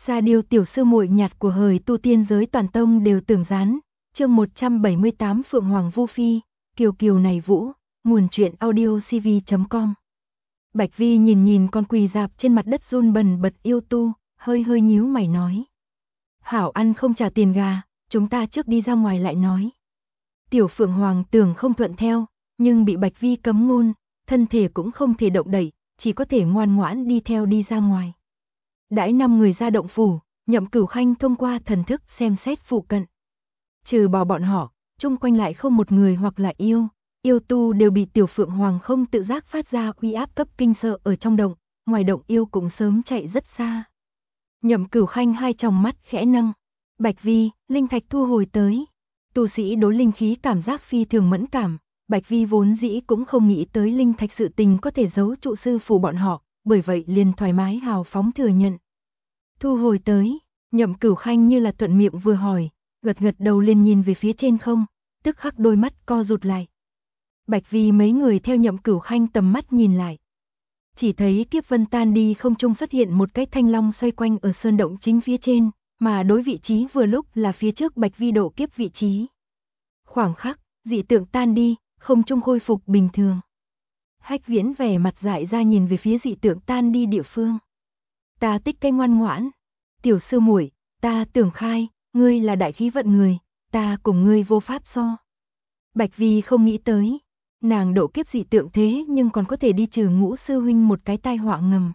Ra điều tiểu sư muội nhạt của hời tu tiên giới toàn tông đều tưởng gián. Chương 178 Phượng Hoàng Vu Phi, Kiều Kiều này Vũ, nguồn truyện audio cv.com. Bạch Vi nhìn con quỳ dạp trên mặt đất run bần bật yêu tu, hơi nhíu mày nói. Hảo ăn không trả tiền gà, chúng ta trước đi ra ngoài lại nói. Tiểu Phượng Hoàng tưởng không thuận theo, nhưng bị Bạch Vi cấm ngôn, thân thể cũng không thể động đậy, chỉ có thể ngoan ngoãn đi theo đi ra ngoài. Đãi 5 người ra động phủ, Nhậm Cửu Khanh thông qua thần thức xem xét phụ cận. Trừ bỏ bọn họ, chung quanh lại không một người hoặc là yêu tu đều bị Tiểu Phượng Hoàng không tự giác phát ra uy áp cấp kinh sợ ở trong động, ngoài động yêu cũng sớm chạy rất xa. Nhậm Cửu Khanh hai tròng mắt khẽ nâng, Bạch Vi, linh thạch thu hồi tới. Tu sĩ đối linh khí cảm giác phi thường mẫn cảm, Bạch Vi vốn dĩ cũng không nghĩ tới linh thạch sự tình có thể giấu trụ sư phụ bọn họ, bởi vậy liền thoải mái hào phóng thừa nhận. Thu hồi tới, Nhậm Cửu Khanh như là thuận miệng vừa hỏi, gật đầu lên nhìn về phía trên không, tức khắc đôi mắt co rụt lại. Bạch Vi mấy người theo Nhậm Cửu Khanh tầm mắt nhìn lại. Chỉ thấy kiếp vân tan đi, không trung xuất hiện một cái thanh long xoay quanh ở sơn động chính phía trên, mà đối vị trí vừa lúc là phía trước Bạch Vi độ kiếp vị trí. Khoảng khắc, dị tượng tan đi, không trung khôi phục bình thường. Hách Viễn vẻ mặt dại ra nhìn về phía dị tượng tan đi địa phương. Ta tích cây ngoan ngoãn, tiểu sư muội, ta tưởng khai, ngươi là đại khí vận người, ta cùng ngươi vô pháp so. Bạch Vi không nghĩ tới, nàng độ kiếp dị tượng thế nhưng còn có thể đi trừ Ngũ sư huynh một cái tai họa ngầm.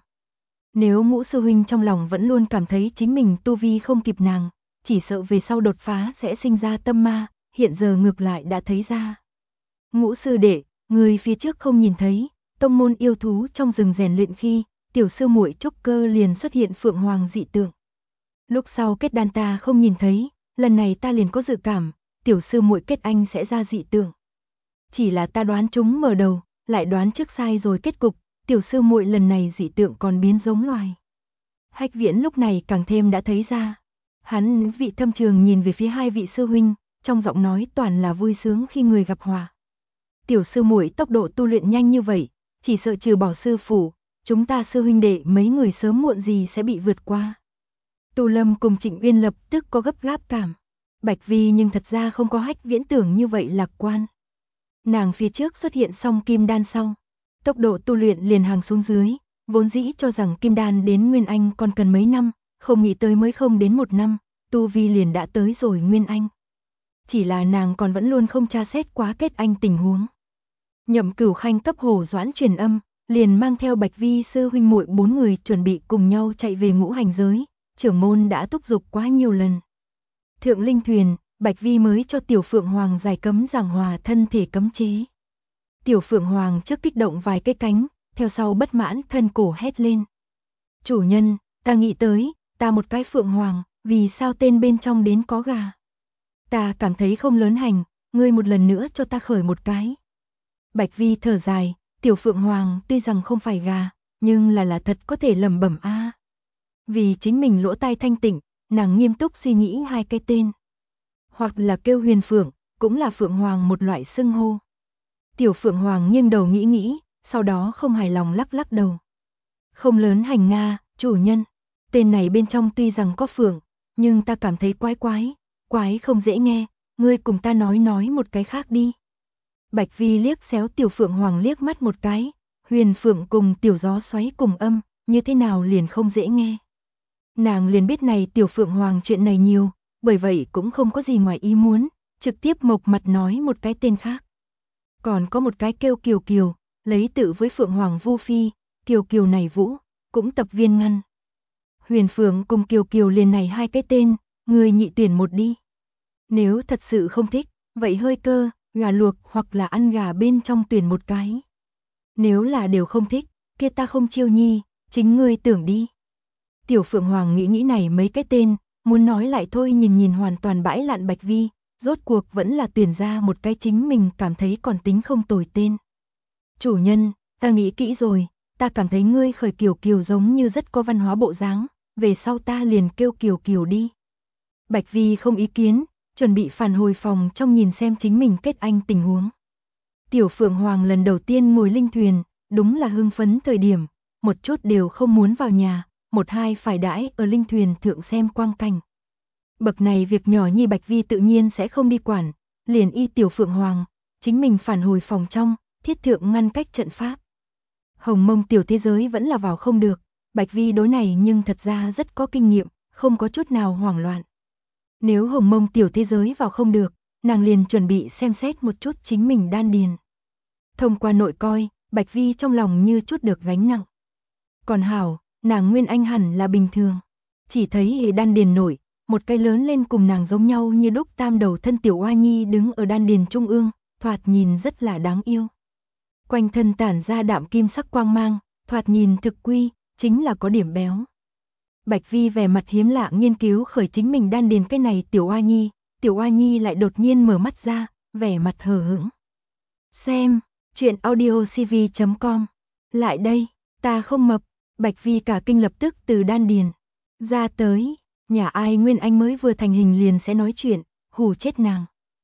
Nếu Ngũ sư huynh trong lòng vẫn luôn cảm thấy chính mình tu vi không kịp nàng, chỉ sợ về sau đột phá sẽ sinh ra tâm ma, hiện giờ ngược lại đã thấy ra. Ngũ sư đệ, người phía trước không nhìn thấy, tông môn yêu thú trong rừng rèn luyện khi, tiểu sư muội trúc cơ liền xuất hiện Phượng Hoàng dị tượng. Lúc sau kết đan ta không nhìn thấy, lần này ta liền có dự cảm, tiểu sư muội kết anh sẽ ra dị tượng. Chỉ là ta đoán chúng mở đầu, lại đoán trước sai rồi kết cục, tiểu sư muội lần này dị tượng còn biến giống loài. Hách Viễn lúc này càng thêm đã thấy ra. Hắn vị thâm trường nhìn về phía hai vị sư huynh, trong giọng nói toàn là vui sướng khi người gặp hòa. Tiểu sư muội tốc độ tu luyện nhanh như vậy, chỉ sợ trừ bỏ sư phụ, chúng ta sư huynh đệ mấy người sớm muộn gì sẽ bị vượt qua. Tu Lâm cùng Trịnh Uyên lập tức có gấp gáp cảm. Bạch Vi nhưng thật ra không có Hách Viễn tưởng như vậy lạc quan. Nàng phía trước xuất hiện xong kim đan sau, tốc độ tu luyện liền hàng xuống dưới, vốn dĩ cho rằng kim đan đến Nguyên Anh còn cần mấy năm, không nghĩ tới mới không đến 1 năm, tu vi liền đã tới rồi Nguyên Anh. Chỉ là nàng còn vẫn luôn không tra xét quá kết anh tình huống. Nhậm Cửu Khanh cấp Hồ Doãn truyền âm, liền mang theo Bạch Vi sư huynh muội 4 người chuẩn bị cùng nhau chạy về Ngũ Hành giới, trưởng môn đã thúc giục quá nhiều lần. Thượng linh thuyền, Bạch Vi mới cho Tiểu Phượng Hoàng giải cấm giảng hòa thân thể cấm chế. Tiểu Phượng Hoàng trước kích động vài cái cánh, theo sau bất mãn thân cổ hét lên. Chủ nhân, ta nghĩ tới, ta một cái Phượng Hoàng, vì sao tên bên trong đến có gà? Ta cảm thấy không lớn hành, ngươi một lần nữa cho ta khởi một cái. Bạch Vi thở dài, Tiểu Phượng Hoàng tuy rằng không phải gà, nhưng là thật có thể lẩm bẩm a. Vì chính mình lỗ tai thanh tịnh, nàng nghiêm túc suy nghĩ hai cái tên. Hoặc là kêu Huyền Phượng, cũng là Phượng Hoàng một loại xưng hô. Tiểu Phượng Hoàng nghiêng đầu nghĩ, sau đó không hài lòng lắc đầu. Không lớn hành nga, chủ nhân. Tên này bên trong tuy rằng có phượng, nhưng ta cảm thấy quái không dễ nghe, ngươi cùng ta nói một cái khác đi. Bạch Vi liếc xéo Tiểu Phượng Hoàng liếc mắt một cái, Huyền Phượng cùng Tiểu Gió Xoáy cùng âm, như thế nào liền không dễ nghe. Nàng liền biết này Tiểu Phượng Hoàng chuyện này nhiều, bởi vậy cũng không có gì ngoài ý muốn, trực tiếp mộc mặt nói một cái tên khác. Còn có một cái kêu Kiều Kiều, lấy tự với Phượng Hoàng Vu Phi, Kiều Kiều này Vũ, cũng tập viên ngăn. Huyền Phượng cùng Kiều Kiều liền này hai cái tên, người nhị tuyển một đi. Nếu thật sự không thích, vậy hơi cơ, gà luộc hoặc là ăn gà bên trong tuyển một cái. Nếu là đều không thích, kia ta không chiêu nhi, chính ngươi tưởng đi. Tiểu Phượng Hoàng nghĩ này mấy cái tên, muốn nói lại thôi nhìn hoàn toàn bãi lạn Bạch Vi, rốt cuộc vẫn là tuyển ra một cái chính mình cảm thấy còn tính không tồi tên. Chủ nhân, ta nghĩ kỹ rồi, ta cảm thấy ngươi khởi Kiều Kiều giống như rất có văn hóa bộ dáng, về sau ta liền kêu Kiều Kiều đi. Bạch Vi không ý kiến, chuẩn bị phản hồi phòng trong nhìn xem chính mình kết anh tình huống. Tiểu Phượng Hoàng lần đầu tiên ngồi linh thuyền, đúng là hưng phấn thời điểm, một chút đều không muốn vào nhà, một hai phải đãi ở linh thuyền thượng xem quang cảnh. Bậc này việc nhỏ nhi Bạch Vi tự nhiên sẽ không đi quản, liền y Tiểu Phượng Hoàng, chính mình phản hồi phòng trong, thiết thượng ngăn cách trận pháp. Hồng Mông tiểu thế giới vẫn là vào không được, Bạch Vi đối này nhưng thật ra rất có kinh nghiệm, không có chút nào hoảng loạn. Nếu Hồng Mông tiểu thế giới vào không được, nàng liền chuẩn bị xem xét một chút chính mình đan điền. Thông qua nội coi, Bạch Vi trong lòng như chút được gánh nặng. Còn hảo, nàng nguyên anh hẳn là bình thường. Chỉ thấy đan điền nổi, một cái lớn lên cùng nàng giống nhau như đúc tam đầu thân tiểu oa nhi đứng ở đan điền trung ương, thoạt nhìn rất là đáng yêu. Quanh thân tản ra đạm kim sắc quang mang, thoạt nhìn thực quy, chính là có điểm béo. Bạch Vi vẻ mặt hiếm lạ nghiên cứu khởi chính mình đan điền cái này tiểu oa nhi lại đột nhiên mở mắt ra, vẻ mặt hờ hững. Xem, truyện audiocv.com. Lại đây, ta không mập. Bạch Vi cả kinh lập tức từ đan điền ra tới, nhà ai nguyên anh mới vừa thành hình liền sẽ nói chuyện, hù chết nàng.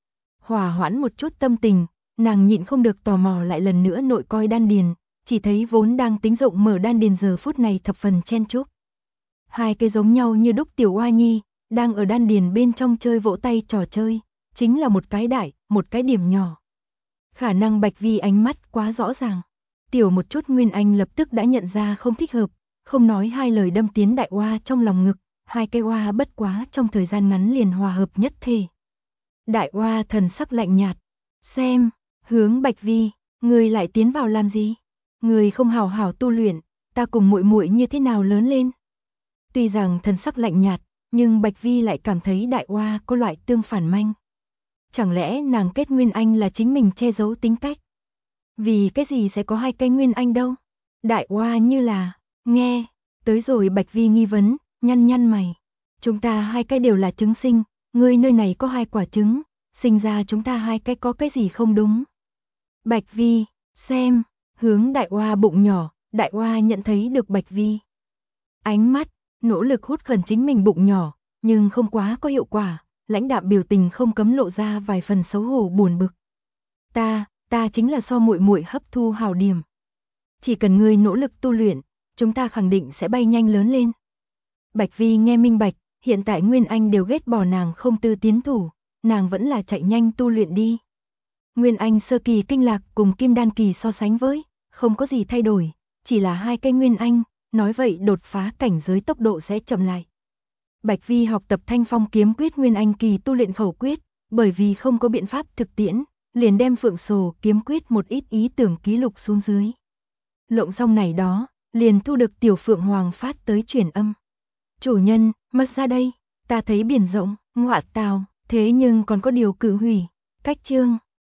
Hòa hoãn một chút tâm tình, nàng nhịn không được tò mò lại lần nữa nội coi đan điền, chỉ thấy vốn đang tính rộng mở đan điền giờ phút này thập phần chen chúc. Hai cái giống nhau như đúc tiểu oa nhi, đang ở đan điền bên trong chơi vỗ tay trò chơi, chính là một cái đại, một cái điểm nhỏ. Khả năng Bạch Vi ánh mắt quá rõ ràng. Tiểu một chút Nguyên Anh lập tức đã nhận ra không thích hợp, không nói hai lời đâm tiến đại oa trong lòng ngực, hai cái oa bất quá trong thời gian ngắn liền hòa hợp nhất thể. Đại oa thần sắc lạnh nhạt, xem, hướng Bạch Vi, người lại tiến vào làm gì? Người không hảo hảo tu luyện, ta cùng muội muội như thế nào lớn lên? Tuy rằng thần sắc lạnh nhạt, nhưng Bạch Vi lại cảm thấy đại oa có loại tương phản manh. Chẳng lẽ nàng kết Nguyên Anh là chính mình che giấu tính cách? Vì cái gì sẽ có hai cái Nguyên Anh đâu? Đại oa như là, nghe, tới rồi Bạch Vi nghi vấn, nhăn nhăn mày. Chúng ta hai cái đều là trứng sinh, ngươi nơi này có hai quả trứng, sinh ra chúng ta hai cái có cái gì không đúng? Bạch Vi, xem, hướng đại oa bụng nhỏ, đại oa nhận thấy được Bạch Vi. Ánh mắt, nỗ lực hút khẩn chính mình bụng nhỏ, nhưng không quá có hiệu quả, lãnh đạm biểu tình không cấm lộ ra vài phần xấu hổ buồn bực. Ta chính là so muội muội hấp thu hào điểm. Chỉ cần ngươi nỗ lực tu luyện, chúng ta khẳng định sẽ bay nhanh lớn lên. Bạch Vi nghe minh bạch, hiện tại Nguyên Anh đều ghét bỏ nàng không tư tiến thủ, nàng vẫn là chạy nhanh tu luyện đi. Nguyên Anh sơ kỳ kinh lạc cùng Kim Đan kỳ so sánh với, không có gì thay đổi, chỉ là hai cái Nguyên Anh, nói vậy đột phá cảnh giới tốc độ sẽ chậm lại. Bạch Vi học tập Thanh Phong kiếm quyết Nguyên Anh kỳ tu luyện khẩu quyết, bởi vì không có biện pháp thực tiễn, liền đem Phượng Sổ kiếm quyết một ít ý tưởng ký lục xuống dưới. Lộng xong này đó, liền thu được Tiểu Phượng Hoàng phát tới truyền âm. Chủ nhân, mất ra đây, ta thấy biển rộng, ngọa tào, thế nhưng còn có điều cử hủy. Cách chương